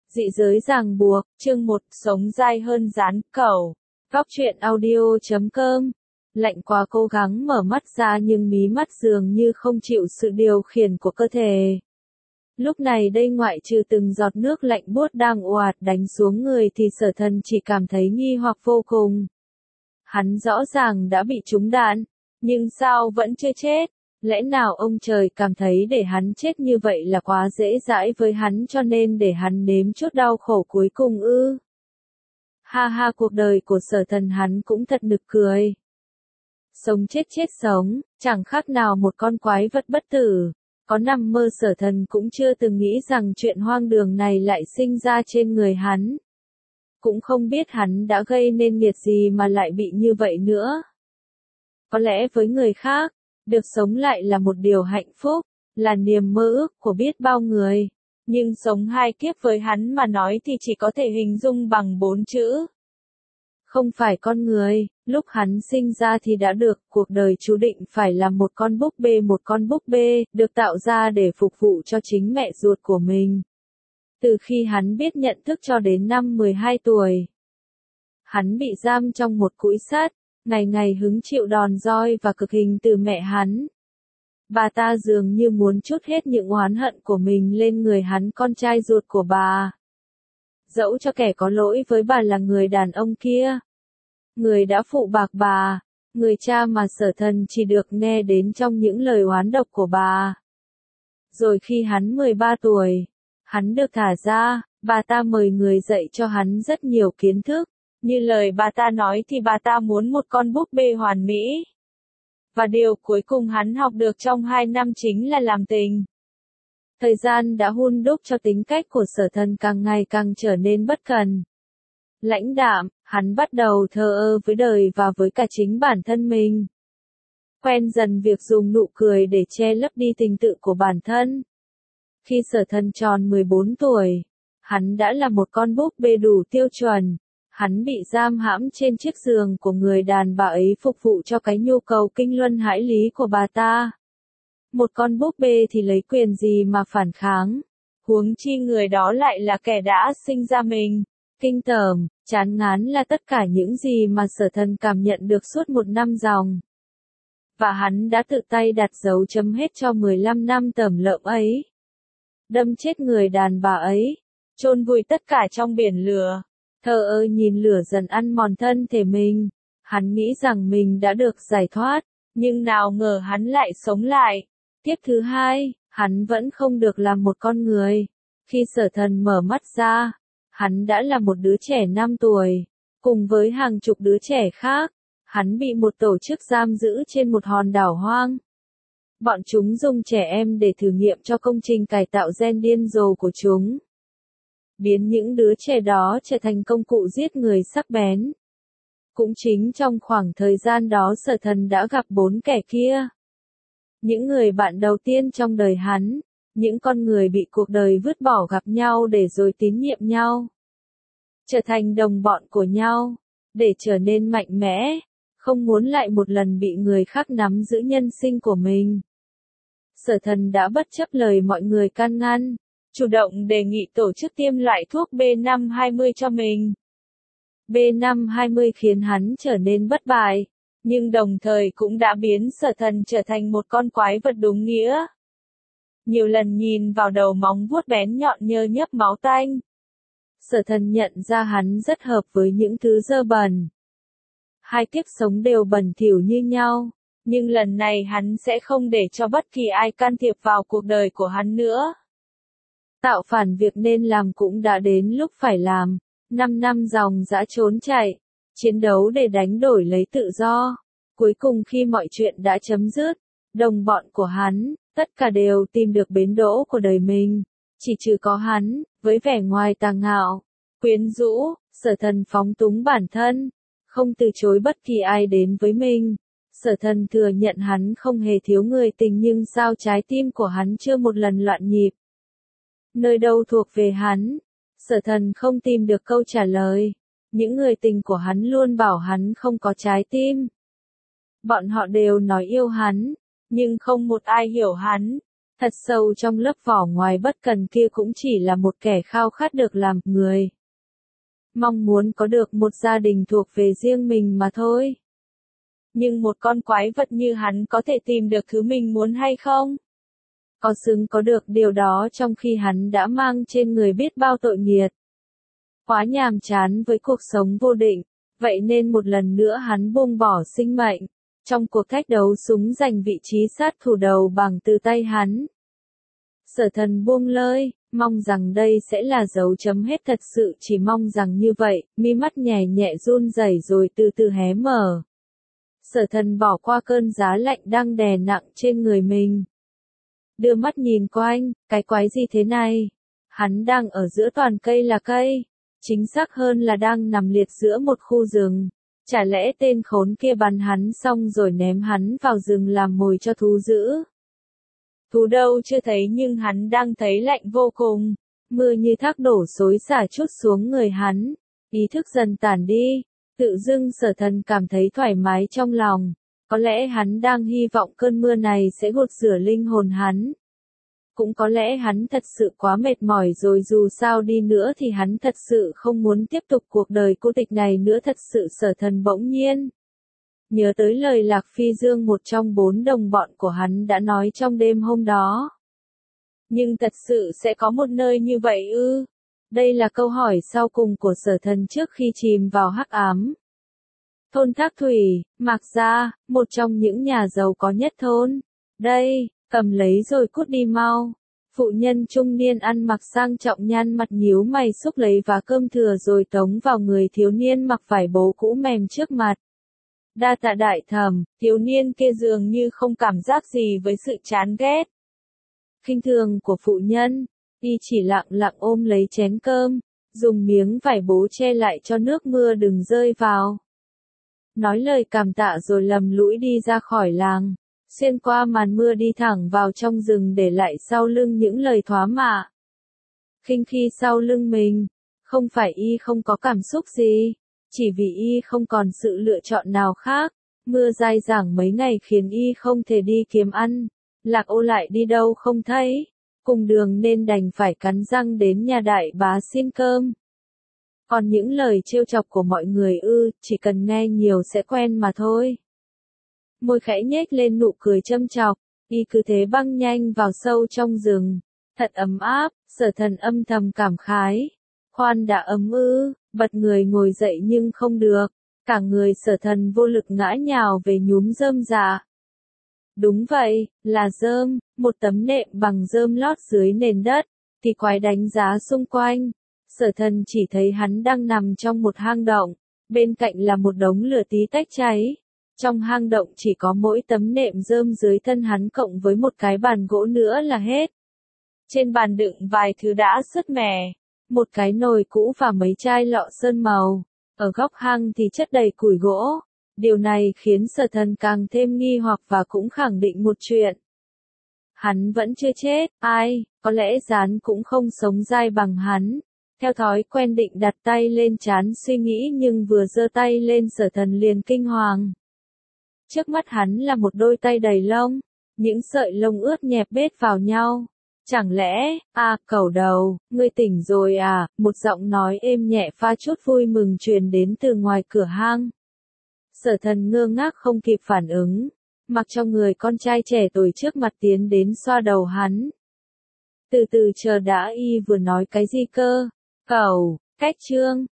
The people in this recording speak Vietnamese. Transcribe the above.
Dị giới ràng buộc, chương 1, sống dai hơn rán cẩu. Góc truyện audio.com. Lạnh quá, cố gắng mở mắt ra nhưng mí mắt dường như không chịu sự điều khiển của cơ thể. Lúc này đây ngoại trừ từng giọt nước lạnh buốt đang ồ ạt đánh xuống người thì Sở Thần chỉ cảm thấy nghi hoặc vô cùng. Hắn rõ ràng đã bị trúng đạn, nhưng sao vẫn chưa chết? Lẽ nào ông trời cảm thấy để hắn chết như vậy là quá dễ dãi với hắn cho nên để hắn nếm chút đau khổ cuối cùng ư? Ha ha, cuộc đời của Sở Thần hắn cũng thật nực cười. Sống chết chết sống, chẳng khác nào một con quái vật bất tử. Có nằm mơ Sở Thần cũng chưa từng nghĩ rằng chuyện hoang đường này lại sinh ra trên người hắn. Cũng không biết hắn đã gây nên nghiệt gì mà lại bị như vậy nữa. Có lẽ với người khác, được sống lại là một điều hạnh phúc, là niềm mơ ước của biết bao người. Nhưng sống hai kiếp với hắn mà nói thì chỉ có thể hình dung bằng 4 chữ. Không phải con người, lúc hắn sinh ra thì đã được, cuộc đời chú định phải là một con búp bê, được tạo ra để phục vụ cho chính mẹ ruột của mình. Từ khi hắn biết nhận thức cho đến năm 12 tuổi, hắn bị giam trong một cũi sắt, ngày ngày hứng chịu đòn roi và cực hình từ mẹ hắn. Bà ta dường như muốn trút hết những oán hận của mình lên người hắn, con trai ruột của bà. Dẫu cho kẻ có lỗi với bà là người đàn ông kia, người đã phụ bạc bà, người cha mà Sở Thần chỉ được nghe đến trong những lời oán độc của bà. Rồi khi hắn 13 tuổi, hắn được thả ra, bà ta mời người dạy cho hắn rất nhiều kiến thức. Như lời bà ta nói thì bà ta muốn một con búp bê hoàn mỹ. Và điều cuối cùng hắn học được trong 2 năm chính là làm tình. Thời gian đã hun đúc cho tính cách của Sở Thần càng ngày càng trở nên bất cần. Lãnh đạm, hắn bắt đầu thờ ơ với đời và với cả chính bản thân mình. Quen dần việc dùng nụ cười để che lấp đi tình tự của bản thân. Khi Sở Thần tròn 14 tuổi, hắn đã là một con búp bê đủ tiêu chuẩn. Hắn bị giam hãm trên chiếc giường của người đàn bà ấy phục vụ cho cái nhu cầu kinh luân hải lý của bà ta. Một con búp bê thì lấy quyền gì mà phản kháng? Huống chi người đó lại là kẻ đã sinh ra mình. Kinh tởm, chán ngán là tất cả những gì mà Sở Thần cảm nhận được suốt 1 năm ròng. Và hắn đã tự tay đặt dấu chấm hết cho 15 năm tởm lợm ấy. Đâm chết người đàn bà ấy, chôn vùi tất cả trong biển lửa. Thờ ơ nhìn lửa dần ăn mòn thân thể mình. Hắn nghĩ rằng mình đã được giải thoát, nhưng nào ngờ hắn lại sống lại. Kiếp thứ 2, hắn vẫn không được làm một con người. Khi Sở Thần mở mắt ra, hắn đã là một đứa trẻ 5 tuổi. Cùng với hàng chục đứa trẻ khác, hắn bị một tổ chức giam giữ trên một hòn đảo hoang. Bọn chúng dùng trẻ em để thử nghiệm cho công trình cải tạo gen điên rồ của chúng. Biến những đứa trẻ đó trở thành công cụ giết người sắc bén. Cũng chính trong khoảng thời gian đó Sở Thần đã gặp 4 kẻ kia. Những người bạn đầu tiên trong đời hắn, những con người bị cuộc đời vứt bỏ gặp nhau để rồi tín nhiệm nhau. Trở thành đồng bọn của nhau, để trở nên mạnh mẽ, không muốn lại một lần bị người khác nắm giữ nhân sinh của mình. Sở Thần đã bất chấp lời mọi người can ngăn, chủ động đề nghị tổ chức tiêm loại thuốc B520 cho mình. B520 khiến hắn trở nên bất bại, nhưng đồng thời cũng đã biến Sở Thần trở thành một con quái vật đúng nghĩa. Nhiều lần nhìn vào đầu móng vuốt bén nhọn nhơ nhấp máu tanh, Sở Thần nhận ra hắn rất hợp với những thứ dơ bẩn. 2 kiếp sống đều bẩn thỉu như nhau, nhưng lần này hắn sẽ không để cho bất kỳ ai can thiệp vào cuộc đời của hắn nữa. Tạo phản việc nên làm cũng đã đến lúc phải làm. 5 năm ròng rã trốn chạy, chiến đấu để đánh đổi lấy tự do. Cuối cùng khi mọi chuyện đã chấm dứt, đồng bọn của hắn, tất cả đều tìm được bến đỗ của đời mình. Chỉ trừ có hắn, với vẻ ngoài tà ngạo, quyến rũ, Sở Thần phóng túng bản thân, không từ chối bất kỳ ai đến với mình. Sở Thần thừa nhận hắn không hề thiếu người tình nhưng sao trái tim của hắn chưa một lần loạn nhịp. Nơi đâu thuộc về hắn? Sở Thần không tìm được câu trả lời. Những người tình của hắn luôn bảo hắn không có trái tim. Bọn họ đều nói yêu hắn, nhưng không một ai hiểu hắn. Thật sâu trong lớp vỏ ngoài bất cần kia cũng chỉ là một kẻ khao khát được làm người. Mong muốn có được một gia đình thuộc về riêng mình mà thôi. Nhưng một con quái vật như hắn có thể tìm được thứ mình muốn hay không? Có xứng có được điều đó trong khi hắn đã mang trên người biết bao tội nghiệt. Quá nhàm chán với cuộc sống vô định, vậy nên một lần nữa hắn buông bỏ sinh mệnh. Trong cuộc thách đấu súng giành vị trí sát thủ đầu bằng từ tay hắn. Sở Thần buông lơi, mong rằng đây sẽ là dấu chấm hết, thật sự chỉ mong rằng như vậy, mi mắt nhẹ nhẹ run rẩy rồi từ từ hé mở. Sở Thần bỏ qua cơn giá lạnh đang đè nặng trên người mình. Đưa mắt nhìn quanh, cái quái gì thế này? Hắn đang ở giữa toàn cây là cây, chính xác hơn là đang nằm liệt giữa một khu rừng. Chả lẽ tên khốn kia bắn hắn xong rồi ném hắn vào rừng làm mồi cho thú dữ? Thú đâu chưa thấy nhưng hắn đang thấy lạnh vô cùng. Mưa như thác đổ xối xả trút xuống người hắn. Ý thức dần tản đi. Tự dưng Sở Thần cảm thấy thoải mái trong lòng. Có lẽ hắn đang hy vọng cơn mưa này sẽ gột rửa linh hồn hắn. Cũng có lẽ hắn thật sự quá mệt mỏi rồi, dù sao đi nữa thì hắn thật sự không muốn tiếp tục cuộc đời cô tịch này nữa. Thật sự Sở Thần bỗng nhiên nhớ tới lời Lạc Phi Dương, một trong 4 đồng bọn của hắn đã nói trong đêm hôm đó. Nhưng thật sự sẽ có một nơi như vậy ư? Đây là câu hỏi sau cùng của Sở Thần trước khi chìm vào hắc ám. Thôn Thác Thủy, Mạc Gia, một trong những nhà giàu có nhất thôn. Đây, cầm lấy rồi cút đi mau. Phụ nhân trung niên ăn mặc sang trọng nhăn mặt nhíu mày xúc lấy vá cơm thừa rồi tống vào người thiếu niên mặc vải bố cũ mềm trước mặt. Đa tạ đại thẩm. Thiếu niên kia dường như không cảm giác gì với sự chán ghét, khinh thường của phụ nhân. Y chỉ lặng lặng ôm lấy chén cơm, dùng miếng vải bố che lại cho nước mưa đừng rơi vào. Nói lời cảm tạ rồi lầm lũi đi ra khỏi làng, xuyên qua màn mưa đi thẳng vào trong rừng, để lại sau lưng những lời thóa mạ, khinh khi sau lưng mình. Không phải Y không có cảm xúc gì, chỉ vì Y không còn sự lựa chọn nào khác. Mưa dai dẳng mấy ngày khiến Y không thể đi kiếm ăn. Lạc Ô lại đi đâu không thấy, cùng đường nên đành phải cắn răng đến nhà đại bá xin cơm. Còn những lời trêu chọc của mọi người chỉ cần nghe nhiều sẽ quen mà thôi. Môi khẽ nhếch lên nụ cười châm chọc, Y cứ thế băng nhanh vào sâu trong rừng. Thật ấm áp. Sở Thần âm thầm cảm khái. Khoan đã ấm bật người ngồi dậy nhưng không được. Cả người Sở Thần vô lực ngã nhào về nhúm rơm rạ. Đúng vậy, là rơm, một tấm nệm bằng rơm lót dưới nền đất. Thì quái đánh giá xung quanh. Sở Thần chỉ thấy hắn đang nằm trong một hang động. Bên cạnh là một đống lửa tí tách cháy. Trong hang động chỉ có mỗi tấm nệm rơm dưới thân hắn cộng với một cái bàn gỗ nữa là hết. Trên bàn đựng vài thứ đã sứt mẻ. Một cái nồi cũ và mấy chai lọ sơn màu. Ở góc hang thì chất đầy củi gỗ. Điều này khiến Sở Thần càng thêm nghi hoặc và cũng khẳng định một chuyện. Hắn vẫn chưa chết, có lẽ Gián cũng không sống dai bằng hắn. Theo thói quen định đặt tay lên trán suy nghĩ, nhưng vừa giơ tay lên Sở Thần liền kinh hoàng. Trước mắt hắn là một đôi tay đầy lông, những sợi lông ướt nhẹp bết vào nhau. Chẳng lẽ, cẩu đầu, ngươi tỉnh rồi à? Một giọng nói êm nhẹ pha chút vui mừng truyền đến từ ngoài cửa hang. Sở Thần ngơ ngác không kịp phản ứng, mặc cho người con trai trẻ tuổi trước mặt tiến đến xoa đầu hắn. Từ từ chờ đã, Y vừa nói cái gì cơ? Cẩu, cách trương,